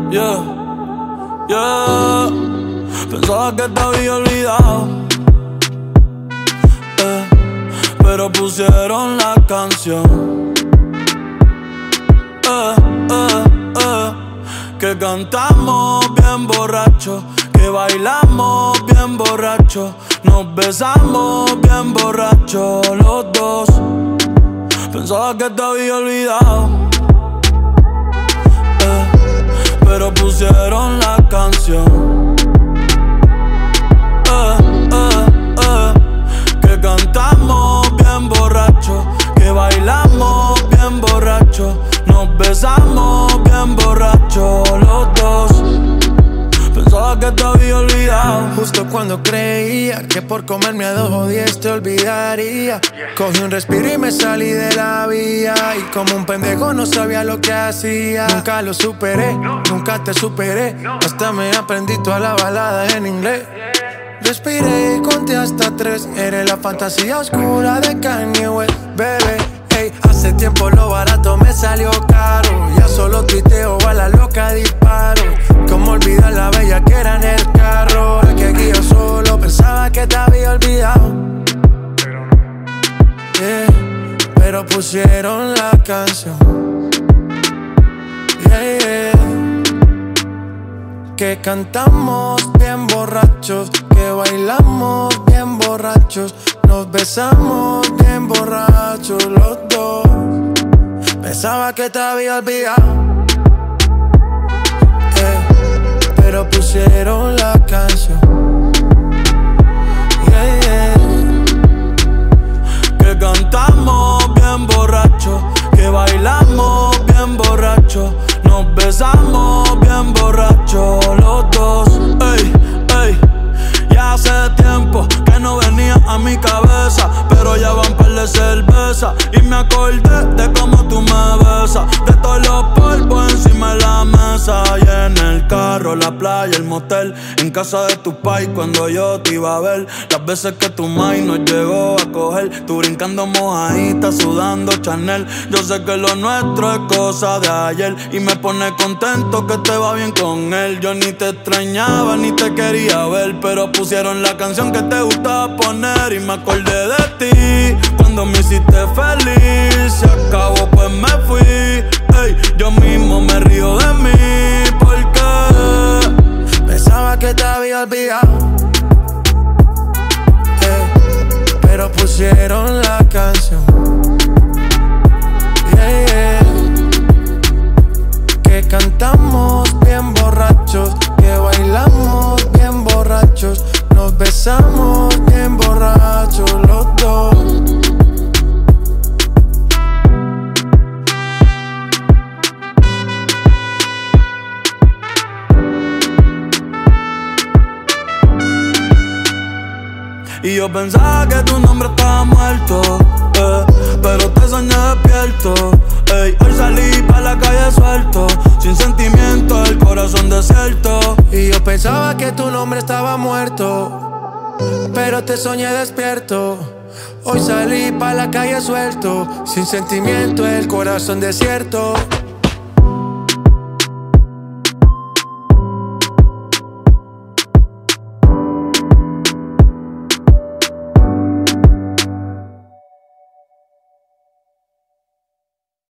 Yeah, yeah. Pensaba que te había olvidado, pero pusieron la canción, que cantamos bien borrachos, que bailamos bien borrachos, nos besamos bien borrachos los dos. Pensaba que te había olvidado, pero pusieron la canción, que cantamos bien borrachos, que bailamos bien borrachos, nos besamos bien borrachos los dos. Pensaba que te había olvidado. Justo cuando creía que por comerme a 2 o 10 te olvidaría, cogí un respiro y me salí de la vía. Y como un pendejo no sabía lo que hacía. Nunca lo superé, nunca te superé. Hasta me aprendí toda la balada en inglés. Respiré y conté hasta 3. Eres la fantasía oscura de Kanye West, bebé. Ey, hace tiempo lo barato me salió caro. Ya solo tuiteo, a la loca disparo. Cómo olvidar la bella que era en el carro. El que aquí yo solo pensaba que te había olvidado, pero pusieron la canción, que cantamos bien borrachos, que bailamos bien borrachos, nos besamos bien borrachos los dos. Pensaba que te había olvidado, pero pusieron la canción, que cantamos bien borrachos, que bailamos bien borrachos, nos besamos bien borrachos los dos. Ey, ey, ya hace tiempo que no venía a mi cabeza, pero ya van par de cerveza y me acordé de cómo tú me besas, de todos los polvos encima de la mesa, y en el carro, la playa, el motel, en casa de tu pai cuando yo te iba a ver, las veces que tu mai nos llegó a coger, tú brincando mojadita, sudando Chanel. Yo sé que lo nuestro es cosa de ayer y me pone contento que te va bien con él. Yo ni te extrañaba ni te quería ver, pero pusieron la canción que te gustaba poner y me acordé de ti cuando me hiciste feliz. Se acabó pues me fui, ey, yo mismo me río de mí porque pensaba que te había olvidado, pero pusieron la canción, que cantamos bien borrachos, que bailamos bien borrachos, nos besamos bien borrachos los dos. Y yo pensaba que tu nombre estaba muerto, pero te soñé despierto. Ey, hoy salí pa' la calle suelto, sin sentimiento, el corazón desierto. Y yo pensaba que tu nombre estaba muerto, pero te soñé despierto. Hoy salí pa' la calle suelto, sin sentimiento, el corazón desierto.